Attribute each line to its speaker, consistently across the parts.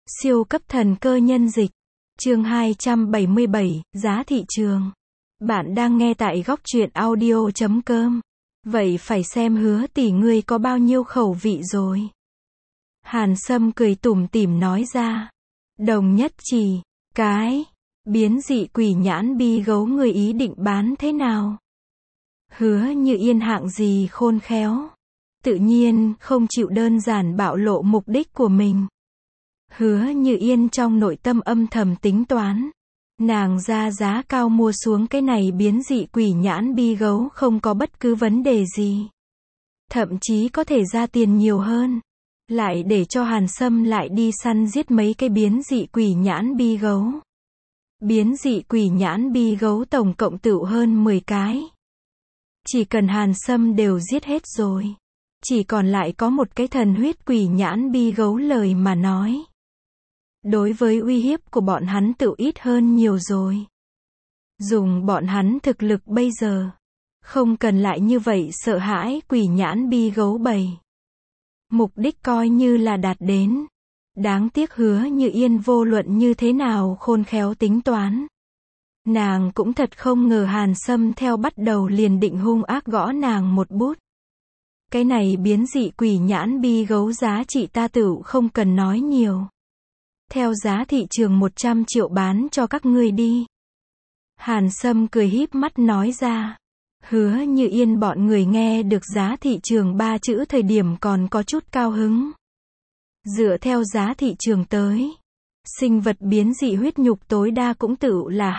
Speaker 1: Siêu cấp thần cơ nhân dịch. Chương 277, giá thị trường. Bạn đang nghe tại góc truyện audio.com. Vậy phải xem Hứa tỷ ngươi có bao nhiêu khẩu vị rồi. Hàn Sâm cười tủm tỉm nói ra. Đồng nhất chỉ, cái, biến dị quỷ nhãn bi gấu người ý định bán thế nào? Hứa Như Yên hạng gì khôn khéo. Tự nhiên, không chịu đơn giản bạo lộ mục đích của mình. Hứa Như Yên trong nội tâm âm thầm tính toán. Nàng ra giá cao mua xuống cái này biến dị quỷ nhãn bi gấu không có bất cứ vấn đề gì. Thậm chí có thể ra tiền nhiều hơn. Lại để cho Hàn Sâm lại đi săn giết mấy cái biến dị quỷ nhãn bi gấu. Biến dị quỷ nhãn bi gấu tổng cộng tựu hơn 10 cái. Chỉ cần Hàn Sâm đều giết hết rồi. Chỉ còn lại có một cái thần huyết quỷ nhãn bi gấu lời mà nói. Đối với uy hiếp của bọn hắn tựu ít hơn nhiều rồi. Dùng bọn hắn thực lực bây giờ. Không cần lại như vậy sợ hãi quỷ nhãn bi gấu bầy. Mục đích coi như là đạt đến. Đáng tiếc Hứa Như Yên vô luận như thế nào khôn khéo tính toán. Nàng cũng thật không ngờ Hàn Sâm theo bắt đầu liền định hung ác gõ nàng một bút. Cái này biến dị quỷ nhãn bi gấu giá trị ta tựu không cần nói nhiều. Theo giá thị trường 100 triệu bán cho các ngươi đi. Hàn Sâm cười híp mắt nói ra. Hứa Như Yên bọn người nghe được giá thị trường 3 chữ thời điểm còn có chút cao hứng. Dựa theo giá thị trường tới. Sinh vật biến dị huyết nhục tối đa cũng tựu là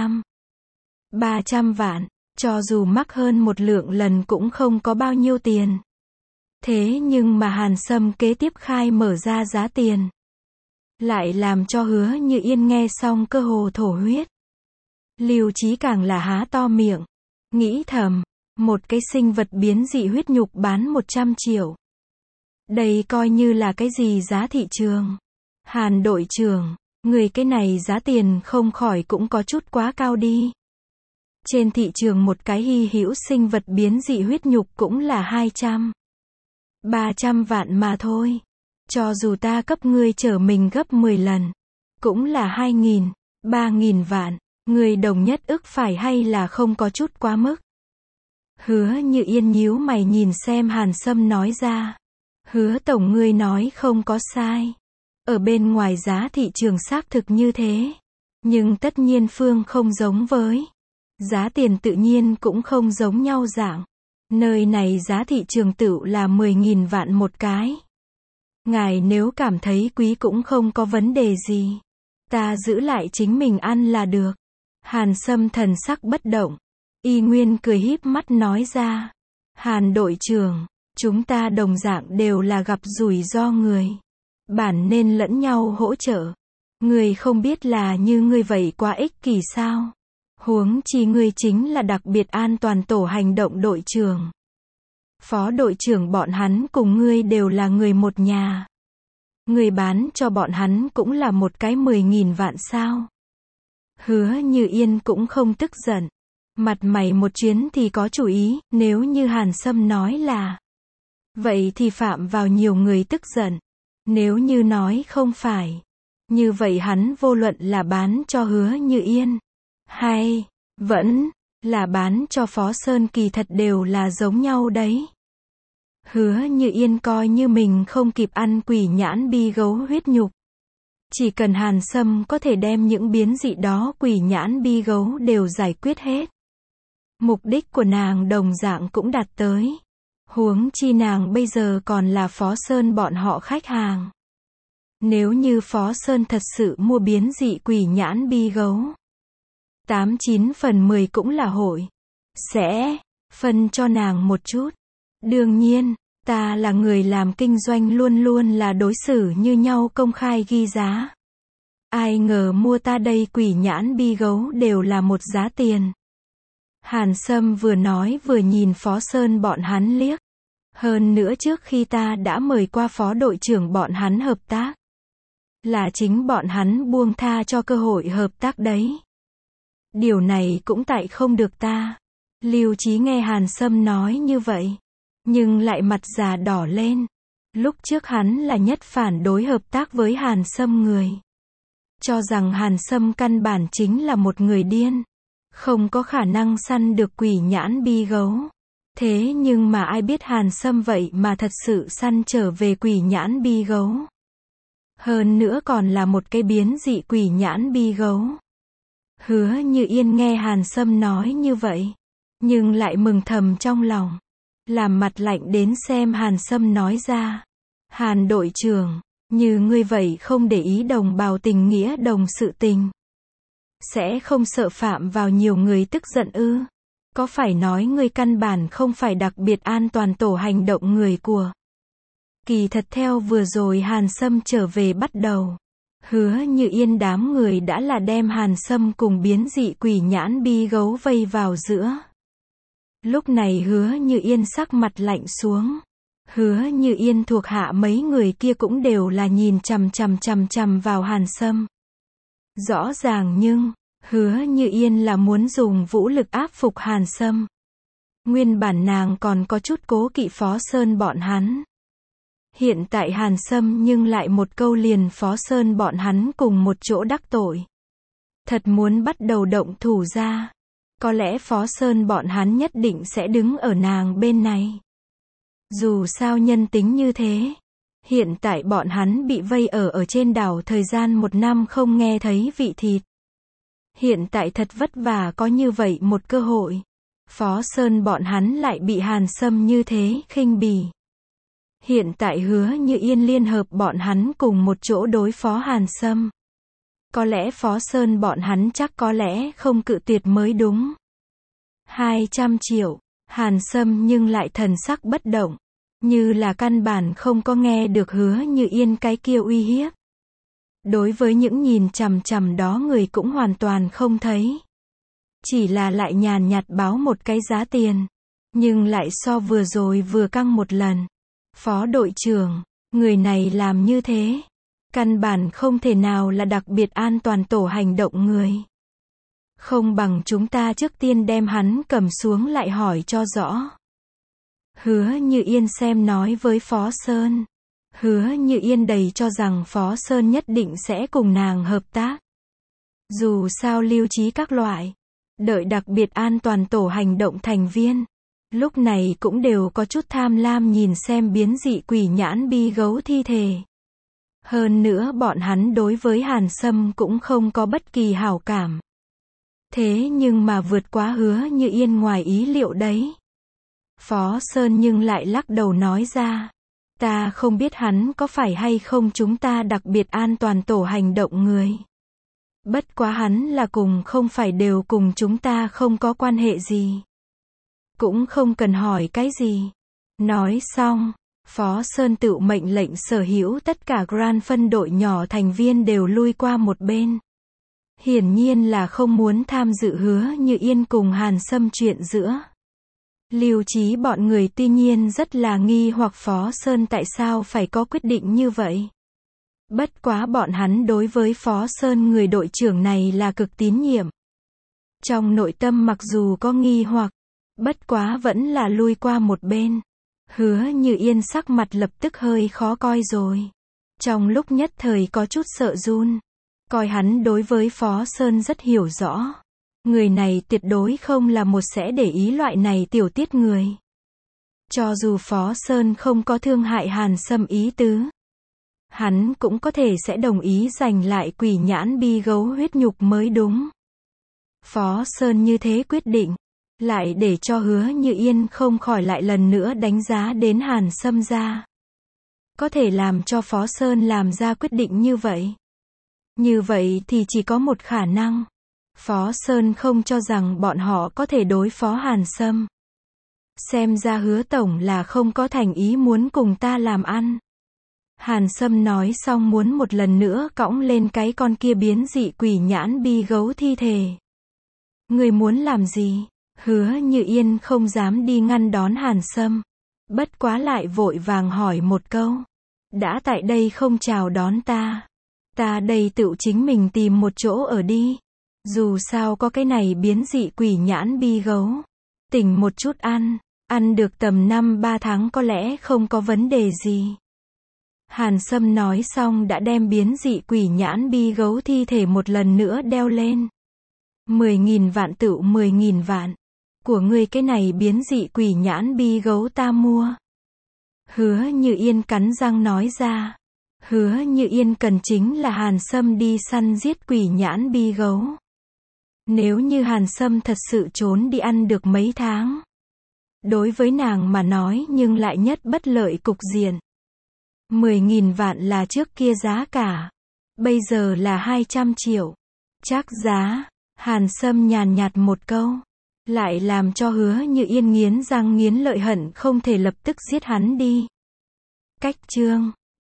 Speaker 1: 300 vạn. Cho dù mắc hơn một lượng lần cũng không có bao nhiêu tiền. Thế nhưng mà Hàn Sâm kế tiếp khai mở ra giá tiền. Lại làm cho Hứa Như Yên nghe xong cơ hồ thổ huyết. Lưu Chí càng là há to miệng. Nghĩ thầm, một cái sinh vật biến dị huyết nhục bán 100 triệu. Đây coi như là cái gì giá thị trường? Hàn đội trưởng, người cái này giá tiền không khỏi cũng có chút quá cao đi. Trên thị trường một cái hy hữu sinh vật biến dị huyết nhục cũng là 300 vạn mà thôi. Cho dù ta cấp ngươi trở mình gấp 10 lần, cũng là 2.000, 3.000 vạn, ngươi đồng nhất ức phải hay là không có chút quá mức. Hứa Như Yên nhíu mày nhìn xem Hàn Sâm nói ra. Hứa tổng ngươi nói không có sai. Ở bên ngoài giá thị trường xác thực như thế. Nhưng tất nhiên phương không giống với. Giá tiền tự nhiên cũng không giống nhau dạng. Nơi này giá thị trường tựu là 10.000 vạn một cái. Ngài nếu cảm thấy quý cũng không có vấn đề gì. Ta giữ lại chính mình ăn là được. Hàn Sâm thần sắc bất động. Y Nguyên cười híp mắt nói ra. Hàn đội trưởng, chúng ta đồng dạng đều là gặp rủi ro người. Bản nên lẫn nhau hỗ trợ. Người không biết là như ngươi vậy quá ích kỷ sao? Huống chi ngươi chính là đặc biệt an toàn tổ hành động đội trưởng. Phó đội trưởng bọn hắn cùng ngươi đều là người một nhà. Ngươi bán cho bọn hắn cũng là một cái 10.000 vạn sao. Hứa Như Yên cũng không tức giận. Mặt mày một chuyến thì có chủ ý, nếu như Hàn Sâm nói là. Vậy thì phạm vào nhiều người tức giận. Nếu như nói không phải. Như vậy hắn vô luận là bán cho Hứa Như Yên. Hay, vẫn, là bán cho Phó Sơn kỳ thật đều là giống nhau đấy. Hứa Như Yên coi như mình không kịp ăn quỷ nhãn bi gấu huyết nhục. Chỉ cần Hàn Sâm có thể đem những biến dị đó quỷ nhãn bi gấu đều giải quyết hết. Mục đích của nàng đồng dạng cũng đạt tới. Huống chi nàng bây giờ còn là Phó Sơn bọn họ khách hàng. Nếu như Phó Sơn thật sự mua biến dị quỷ nhãn bi gấu. 89 phần 10 cũng là hội. Sẽ phân cho nàng một chút. Đương nhiên, ta là người làm kinh doanh luôn luôn là đối xử như nhau công khai ghi giá. Ai ngờ mua ta đây quỷ nhãn bi gấu đều là một giá tiền. Hàn Sâm vừa nói vừa nhìn Phó Sơn bọn hắn liếc. Hơn nữa trước khi ta đã mời qua phó đội trưởng bọn hắn hợp tác. Là chính bọn hắn buông tha cho cơ hội hợp tác đấy. Điều này cũng tại không được ta. Lưu Chí nghe Hàn Sâm nói như vậy. Nhưng lại mặt già đỏ lên. Lúc trước hắn là nhất phản đối hợp tác với Hàn Sâm người. Cho rằng Hàn Sâm căn bản chính là một người điên. Không có khả năng săn được quỷ nhãn bi gấu. Thế nhưng mà ai biết Hàn Sâm vậy mà thật sự săn trở về quỷ nhãn bi gấu. Hơn nữa còn là một cái biến dị quỷ nhãn bi gấu. Hứa Như Yên nghe Hàn Sâm nói như vậy, nhưng lại mừng thầm trong lòng. Làm mặt lạnh đến xem Hàn Sâm nói ra. Hàn đội trưởng, như ngươi vậy không để ý đồng bào tình nghĩa đồng sự tình. Sẽ không sợ phạm vào nhiều người tức giận ư? Có phải nói ngươi căn bản không phải đặc biệt an toàn tổ hành động người của? Kỳ thật theo vừa rồi Hàn Sâm trở về bắt đầu. Hứa Như Yên đám người đã là đem Hàn Sâm cùng biến dị quỷ nhãn bi gấu vây vào giữa. Lúc này Hứa Như Yên sắc mặt lạnh xuống. Hứa Như Yên thuộc hạ mấy người kia cũng đều là nhìn chằm chằm vào Hàn Sâm. Rõ ràng nhưng, Hứa Như Yên là muốn dùng vũ lực áp phục Hàn Sâm. Nguyên bản nàng còn có chút cố kỵ Phó Sơn bọn hắn. Hiện tại Hàn Sâm nhưng lại một câu liền Phó Sơn bọn hắn cùng một chỗ đắc tội. Thật muốn bắt đầu động thủ ra. Có lẽ Phó Sơn bọn hắn nhất định sẽ đứng ở nàng bên này. Dù sao nhân tính như thế. Hiện tại bọn hắn bị vây ở trên đảo thời gian 1 năm không nghe thấy vị thịt. Hiện tại thật vất vả có như vậy một cơ hội. Phó Sơn bọn hắn lại bị Hàn Sâm như thế khinh bỉ. Hiện tại Hứa Như Yên liên hợp bọn hắn cùng một chỗ đối phó Hàn Sâm. Có lẽ Phó Sơn bọn hắn chắc có lẽ không cự tuyệt mới đúng. 200 triệu, Hàn Sâm nhưng lại thần sắc bất động. Như là căn bản không có nghe được Hứa Như Yên cái kia uy hiếp. Đối với những nhìn chằm chằm đó người cũng hoàn toàn không thấy. Chỉ là lại nhàn nhạt báo một cái giá tiền. Nhưng lại so vừa rồi vừa căng một lần. Phó đội trưởng, người này làm như thế. Căn bản không thể nào là đặc biệt an toàn tổ hành động người. Không bằng chúng ta trước tiên đem hắn cầm xuống lại hỏi cho rõ. Hứa Như Yên xem nói với Phó Sơn. Hứa Như Yên đầy cho rằng Phó Sơn nhất định sẽ cùng nàng hợp tác. Dù sao lưu trí các loại. Đợi đặc biệt an toàn tổ hành động thành viên. Lúc này cũng đều có chút tham lam nhìn xem biến dị quỷ nhãn bi gấu thi thể. Hơn nữa bọn hắn đối với Hàn Sâm cũng không có bất kỳ hảo cảm. Thế nhưng mà vượt quá Hứa Như Yên ngoài ý liệu đấy. Phó Sơn nhưng lại lắc đầu nói ra. Ta không biết hắn có phải hay không chúng ta đặc biệt an toàn tổ hành động người. Bất quá hắn là cùng không phải đều cùng chúng ta không có quan hệ gì. Cũng không cần hỏi cái gì. Nói xong, Phó Sơn tự mệnh lệnh sở hữu tất cả Grand phân đội nhỏ thành viên đều lui qua một bên. Hiển nhiên là không muốn tham dự Hứa Như Yên cùng Hàn Sâm chuyện giữa. Lưu trí bọn người tuy nhiên rất là nghi hoặc Phó Sơn tại sao phải có quyết định như vậy. Bất quá bọn hắn đối với Phó Sơn người đội trưởng này là cực tín nhiệm. Trong nội tâm mặc dù có nghi hoặc, bất quá vẫn là lui qua một bên. Hứa Như Yên sắc mặt lập tức hơi khó coi rồi. Trong lúc nhất thời có chút sợ run. Coi hắn đối với Phó Sơn rất hiểu rõ. Người này tuyệt đối không là một sẽ để ý loại này tiểu tiết người. Cho dù Phó Sơn không có thương hại Hàn Sâm ý tứ. Hắn cũng có thể sẽ đồng ý giành lại quỷ nhãn bi gấu huyết nhục mới đúng. Phó Sơn như thế quyết định. Lại để cho Hứa Như Yên không khỏi lại lần nữa đánh giá đến Hàn Sâm ra. Có thể làm cho Phó Sơn làm ra quyết định như vậy. Như vậy thì chỉ có một khả năng. Phó Sơn không cho rằng bọn họ có thể đối phó Hàn Sâm. Xem ra Hứa Tổng là không có thành ý muốn cùng ta làm ăn. Hàn Sâm nói xong muốn một lần nữa cõng lên cái con kia biến dị quỷ nhãn bi gấu thi thể. Người muốn làm gì? Hứa Như Yên không dám đi ngăn đón Hàn Sâm. Bất quá lại vội vàng hỏi một câu. Đã tại đây không chào đón ta. Ta đây tự chính mình tìm một chỗ ở đi. Dù sao có cái này biến dị quỷ nhãn bi gấu. Tỉnh một chút ăn. Ăn được tầm 5-3 tháng có lẽ không có vấn đề gì. Hàn Sâm nói xong đã đem biến dị quỷ nhãn bi gấu thi thể một lần nữa đeo lên. 10.000 vạn tựu 10.000 vạn. Của ngươi cái này biến dị quỷ nhãn bi gấu ta mua. Hứa Như Yên cắn răng nói ra. Hứa Như Yên cần chính là Hàn Sâm đi săn giết quỷ nhãn bi gấu. Nếu như Hàn Sâm thật sự trốn đi ăn được mấy tháng, đối với nàng mà nói nhưng lại nhất bất lợi cục diện. 10.000 vạn là trước kia giá cả. Bây giờ là 200 triệu. Chắc giá. Hàn Sâm nhàn nhạt một câu. Lại làm cho Hứa Như Yên nghiến răng nghiến lợi hận không thể lập tức giết hắn đi. Cách chương